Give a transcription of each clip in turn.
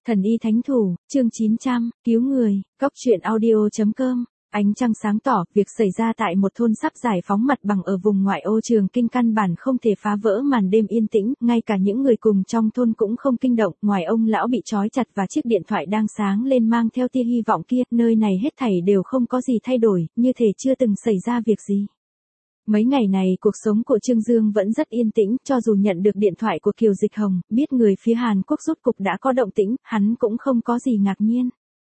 Thần y thánh thủ, chương 900, cứu người, góc truyện audio.com. Ánh trăng sáng tỏ, việc xảy ra tại một thôn sắp giải phóng mặt bằng ở vùng ngoại ô Trường Kinh căn bản không thể phá vỡ màn đêm yên tĩnh, ngay cả những người cùng trong thôn cũng không kinh động, ngoài ông lão bị trói chặt và chiếc điện thoại đang sáng lên mang theo tia hy vọng kia, nơi này hết thảy đều không có gì thay đổi, như thể chưa từng xảy ra việc gì. Mấy ngày này cuộc sống của Trương Dương vẫn rất yên tĩnh, cho dù nhận được điện thoại của Kiều Dịch Hồng, biết người phía Hàn Quốc rút cục đã có động tĩnh, hắn cũng không có gì ngạc nhiên.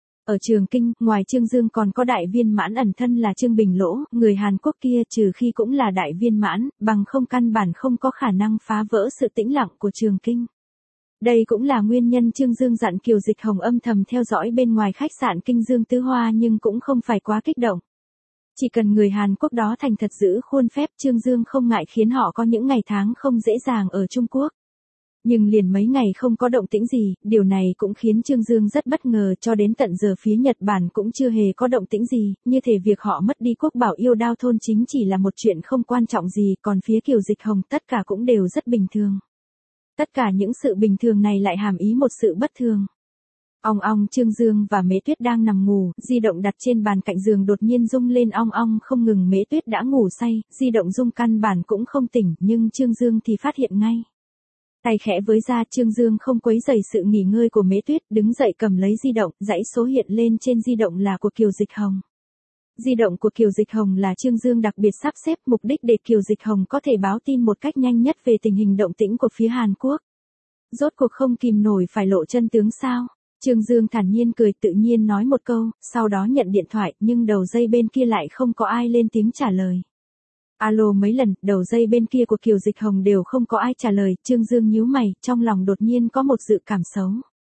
Ở Trường Kinh, ngoài Trương Dương còn có đại viên mãn ẩn thân là Trương Bình Lỗ, người Hàn Quốc kia trừ khi cũng là đại viên mãn, bằng không căn bản không có khả năng phá vỡ sự tĩnh lặng của Trường Kinh. Đây cũng là nguyên nhân Trương Dương dặn Kiều Dịch Hồng âm thầm theo dõi bên ngoài khách sạn Kinh Dương Tứ Hoa nhưng cũng không phải quá kích động. Chỉ cần người Hàn Quốc đó thành thật giữ khuôn phép, Trương Dương không ngại khiến họ có những ngày tháng không dễ dàng ở Trung Quốc. Nhưng liền mấy ngày không có động tĩnh gì, điều này cũng khiến Trương Dương rất bất ngờ, cho đến tận giờ phía Nhật Bản cũng chưa hề có động tĩnh gì, như thể việc họ mất đi quốc bảo yêu đao thôn chính chỉ là một chuyện không quan trọng gì, còn phía Kiều Dịch Hồng tất cả cũng đều rất bình thường. Tất cả những sự bình thường này lại hàm ý một sự bất thường. Ong ong, Trương Dương và Mễ Tuyết đang nằm ngủ, di động đặt trên bàn cạnh giường đột nhiên rung lên ong ong không ngừng. Mễ Tuyết đã ngủ say, di động rung căn bản cũng không tỉnh, nhưng Trương Dương thì phát hiện ngay. Tay khẽ với ra, Trương Dương không quấy rầy sự nghỉ ngơi của Mễ Tuyết, đứng dậy cầm lấy di động, dãy số hiện lên trên di động là của Kiều Dịch Hồng. Di động của Kiều Dịch Hồng là Trương Dương đặc biệt sắp xếp, mục đích để Kiều Dịch Hồng có thể báo tin một cách nhanh nhất về tình hình động tĩnh của phía Hàn Quốc. Rốt cuộc không kìm nổi phải lộ chân tướng sao? Trương Dương thản nhiên cười, tự nhiên nói một câu, sau đó nhận điện thoại, nhưng đầu dây bên kia lại không có ai lên tiếng trả lời. Alo mấy lần, đầu dây bên kia của Kiều Dịch Hồng đều không có ai trả lời, Trương Dương nhíu mày, trong lòng đột nhiên có một dự cảm xấu.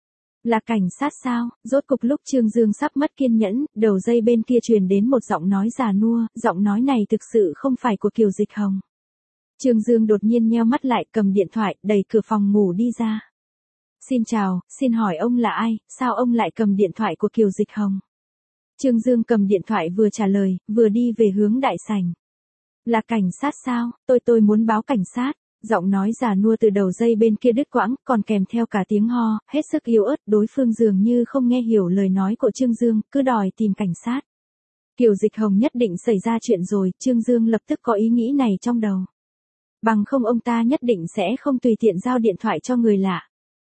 Là cảnh sát sao? Rốt cục lúc Trương Dương sắp mất kiên nhẫn, đầu dây bên kia truyền đến một giọng nói già nua, giọng nói này thực sự không phải của Kiều Dịch Hồng. Trương Dương đột nhiên nheo mắt lại, cầm điện thoại, đẩy cửa phòng ngủ đi ra. Xin chào, xin hỏi ông là ai, sao ông lại cầm điện thoại của Kiều Dịch Hồng? Trương Dương cầm điện thoại vừa trả lời, vừa đi về hướng đại sảnh. Là cảnh sát sao, tôi muốn báo cảnh sát. Giọng nói già nua từ đầu dây bên kia đứt quãng, còn kèm theo cả tiếng ho, hết sức yếu ớt, đối phương dường như không nghe hiểu lời nói của Trương Dương, cứ đòi tìm cảnh sát. Kiều Dịch Hồng nhất định xảy ra chuyện rồi, Trương Dương lập tức có ý nghĩ này trong đầu. Bằng không ông ta nhất định sẽ không tùy tiện giao điện thoại cho người lạ.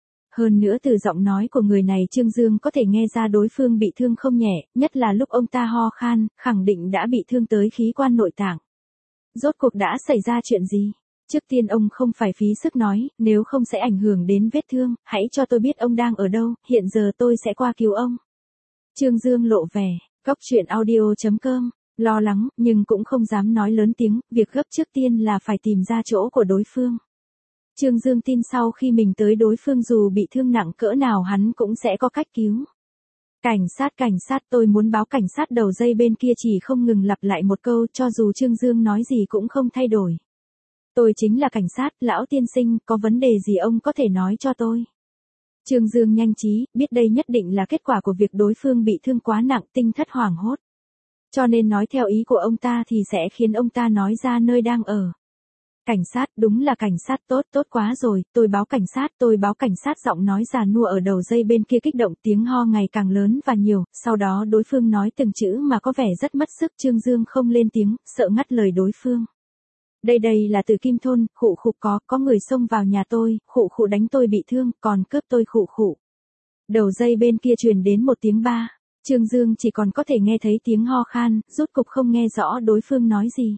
Hơn nữa từ giọng nói của người này Trương Dương có thể nghe ra đối phương bị thương không nhẹ, nhất là lúc ông ta ho khan, khẳng định đã bị thương tới khí quan nội tạng. Rốt cuộc đã xảy ra chuyện gì? Trước tiên ông không phải phí sức nói, nếu không sẽ ảnh hưởng đến vết thương, hãy cho tôi biết ông đang ở đâu, hiện giờ tôi sẽ qua cứu ông. Trương Dương lộ vẻ, góc truyện audio.com, lo lắng, nhưng cũng không dám nói lớn tiếng, việc gấp trước tiên là phải tìm ra chỗ của đối phương. Trương Dương tin sau khi mình tới đối phương dù bị thương nặng cỡ nào hắn cũng sẽ có cách cứu. Cảnh sát, tôi muốn báo cảnh sát. Đầu dây bên kia chỉ không ngừng lặp lại một câu, cho dù Trương Dương nói gì cũng không thay đổi. Tôi chính là cảnh sát, lão tiên sinh, có vấn đề gì ông có thể nói cho tôi. Trương Dương nhanh trí, biết đây nhất định là kết quả của việc đối phương bị thương quá nặng, tinh thất hoảng hốt. Cho nên nói theo ý của ông ta thì sẽ khiến ông ta nói ra nơi đang ở. Cảnh sát, đúng là cảnh sát, tốt quá rồi, tôi báo cảnh sát, giọng nói già nua ở đầu dây bên kia kích động, tiếng ho ngày càng lớn và nhiều, sau đó đối phương nói từng chữ mà có vẻ rất mất sức, Trương Dương không lên tiếng, sợ ngắt lời đối phương. Đây là từ Kim thôn, khụ có người xông vào nhà tôi, khụ đánh tôi bị thương, còn cướp tôi khụ. Đầu dây bên kia truyền đến một tiếng ba, Trương Dương chỉ còn có thể nghe thấy tiếng ho khan, rốt cục không nghe rõ đối phương nói gì.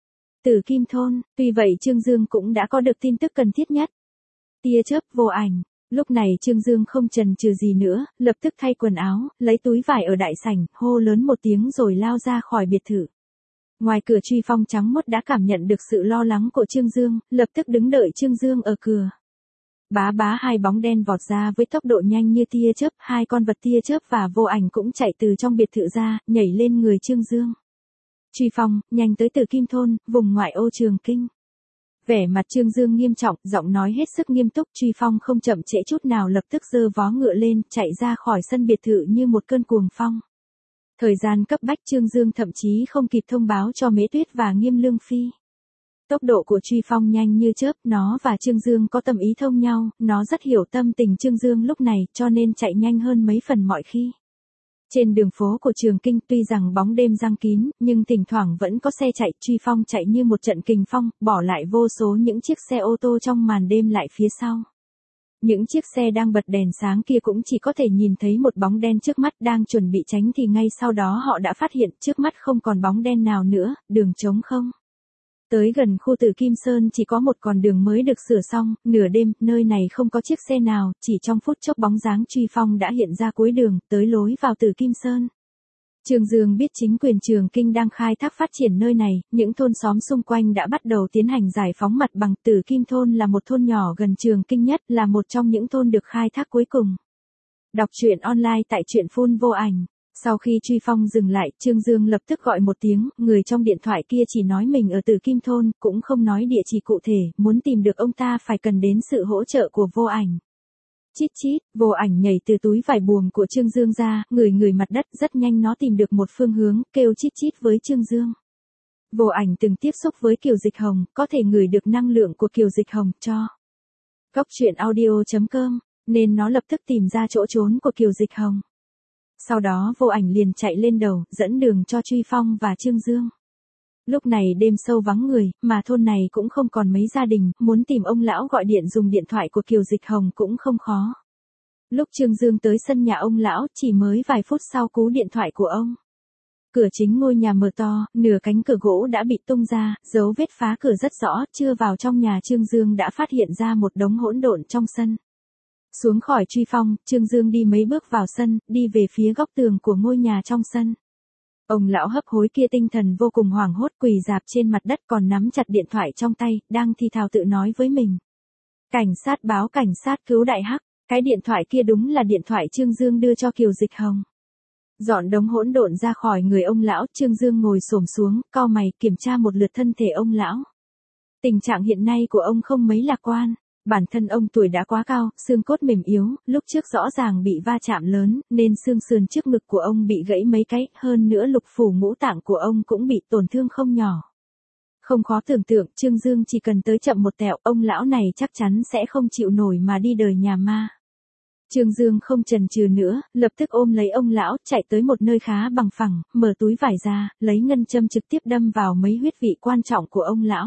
Từ Kim thôn, tuy vậy Trương Dương cũng đã có được tin tức cần thiết nhất. Tia chớp vô ảnh, lúc này Trương Dương không chần chừ gì nữa, lập tức thay quần áo, lấy túi vải ở đại sảnh, hô lớn một tiếng rồi lao ra khỏi biệt thự. Ngoài cửa Truy Phong trắng muốt đã cảm nhận được sự lo lắng của Trương Dương, lập tức đứng đợi Trương Dương ở cửa. Bá hai bóng đen vọt ra với tốc độ nhanh như tia chớp, hai con vật tia chớp và vô ảnh cũng chạy từ trong biệt thự ra, nhảy lên người Trương Dương. Truy Phong, nhanh tới Từ Kim thôn, vùng ngoại ô Trường Kinh. Vẻ mặt Trương Dương nghiêm trọng, giọng nói hết sức nghiêm túc, Truy Phong không chậm trễ chút nào lập tức giơ vó ngựa lên, chạy ra khỏi sân biệt thự như một cơn cuồng phong. Thời gian cấp bách Trương Dương thậm chí không kịp thông báo cho Mễ Tuyết và Nghiêm Lương Phi. Tốc độ của Truy Phong nhanh như chớp, nó và Trương Dương có tâm ý thông nhau, nó rất hiểu tâm tình Trương Dương lúc này, cho nên chạy nhanh hơn mấy phần mọi khi. Trên đường phố của Trường Kinh tuy rằng bóng đêm giăng kín, nhưng thỉnh thoảng vẫn có xe chạy, Truy Phong chạy như một trận kình phong, bỏ lại vô số những chiếc xe ô tô trong màn đêm lại phía sau. Những chiếc xe đang bật đèn sáng kia cũng chỉ có thể nhìn thấy một bóng đen trước mắt đang chuẩn bị tránh thì ngay sau đó họ đã phát hiện trước mắt không còn bóng đen nào nữa, đường trống không. Tới gần khu Tử Kim Sơn chỉ có một con đường mới được sửa xong, nửa đêm, nơi này không có chiếc xe nào, chỉ trong phút chốc bóng dáng Truy Phong đã hiện ra cuối đường, tới lối vào Tử Kim Sơn. Trương Dương biết chính quyền Trường Kinh đang khai thác phát triển nơi này, những thôn xóm xung quanh đã bắt đầu tiến hành giải phóng mặt bằng. Tử Kim thôn là một thôn nhỏ gần Trường Kinh nhất, là một trong những thôn được khai thác cuối cùng. Đọc truyện online tại truyện phun vô ảnh. Sau khi Truy Phong dừng lại, Trương Dương lập tức gọi một tiếng, người trong điện thoại kia chỉ nói mình ở Tử Kim thôn, cũng không nói địa chỉ cụ thể, muốn tìm được ông ta phải cần đến sự hỗ trợ của Vô Ảnh. Chít chít, Vô Ảnh nhảy từ túi vải buồm của Trương Dương ra, ngửi mặt đất, rất nhanh nó tìm được một phương hướng, kêu chít chít với Trương Dương. Vô Ảnh từng tiếp xúc với Kiều Dịch Hồng, có thể ngửi được năng lượng của Kiều Dịch Hồng cho goctruyện.audio.com, nên nó lập tức tìm ra chỗ trốn của Kiều Dịch Hồng. Sau đó Vô Ảnh liền chạy lên đầu, dẫn đường cho Truy Phong và Trương Dương. Lúc này đêm sâu vắng người, mà thôn này cũng không còn mấy gia đình, muốn tìm ông lão gọi điện dùng điện thoại của Kiều Dịch Hồng cũng không khó. Lúc Trương Dương tới sân nhà ông lão, chỉ mới vài phút sau cú điện thoại của ông. Cửa chính ngôi nhà mở to, nửa cánh cửa gỗ đã bị tung ra, dấu vết phá cửa rất rõ, chưa vào trong nhà Trương Dương đã phát hiện ra một đống hỗn độn trong sân. Xuống khỏi Truy Phong, Trương Dương đi mấy bước vào sân, đi về phía góc tường của ngôi nhà trong sân. Ông lão hấp hối kia tinh thần vô cùng hoảng hốt, quỳ rạp trên mặt đất còn nắm chặt điện thoại trong tay, đang thì thào tự nói với mình. Cảnh sát báo cảnh sát cứu đại hắc, cái điện thoại kia đúng là điện thoại Trương Dương đưa cho Kiều Dịch Hồng. Dọn đống hỗn độn ra khỏi người ông lão, Trương Dương ngồi xổm xuống, cau mày, kiểm tra một lượt thân thể ông lão. Tình trạng hiện nay của ông không mấy lạc quan. Bản thân ông tuổi đã quá cao, xương cốt mềm yếu, lúc trước rõ ràng bị va chạm lớn, nên xương sườn trước ngực của ông bị gãy mấy cái, hơn nữa lục phủ ngũ tạng của ông cũng bị tổn thương không nhỏ. Không khó tưởng tượng, Trương Dương chỉ cần tới chậm một tẹo, ông lão này chắc chắn sẽ không chịu nổi mà đi đời nhà ma. Trương Dương không chần chừ nữa, lập tức ôm lấy ông lão, chạy tới một nơi khá bằng phẳng, mở túi vải ra, lấy ngân châm trực tiếp đâm vào mấy huyết vị quan trọng của ông lão.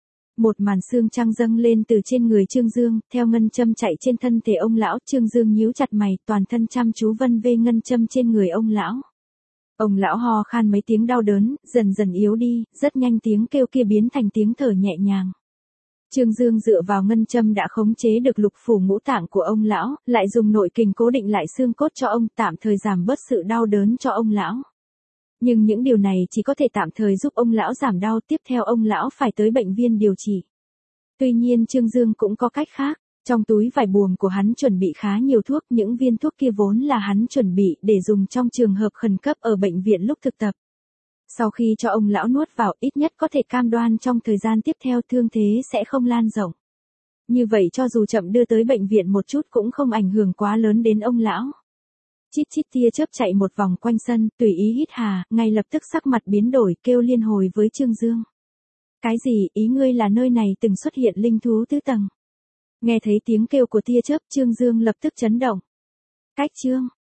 Một màn xương trăng dâng lên từ trên người Trương Dương, theo ngân châm chạy trên thân thể ông lão, Trương Dương nhíu chặt mày, toàn thân chăm chú vân vê ngân châm trên người ông lão. Ông lão ho khan mấy tiếng đau đớn, dần dần yếu đi, rất nhanh tiếng kêu kia biến thành tiếng thở nhẹ nhàng. Trương Dương dựa vào ngân châm đã khống chế được lục phủ ngũ tạng của ông lão, lại dùng nội kình cố định lại xương cốt cho ông, tạm thời giảm bớt sự đau đớn cho ông lão. Nhưng những điều này chỉ có thể tạm thời giúp ông lão giảm đau, tiếp theo ông lão phải tới bệnh viện điều trị. Tuy nhiên Trương Dương cũng có cách khác, trong túi vải buồm của hắn chuẩn bị khá nhiều thuốc, những viên thuốc kia vốn là hắn chuẩn bị để dùng trong trường hợp khẩn cấp ở bệnh viện lúc thực tập. Sau khi cho ông lão nuốt vào, ít nhất có thể cam đoan trong thời gian tiếp theo thương thế sẽ không lan rộng. Như vậy cho dù chậm đưa tới bệnh viện một chút cũng không ảnh hưởng quá lớn đến ông lão. Chít chít tia chớp chạy một vòng quanh sân, tùy ý hít hà, ngay lập tức sắc mặt biến đổi, kêu liên hồi với Trương Dương. Cái gì, ý ngươi là nơi này từng xuất hiện linh thú tứ tầng? Nghe thấy tiếng kêu của tia chớp, Trương Dương lập tức chấn động. Cách chương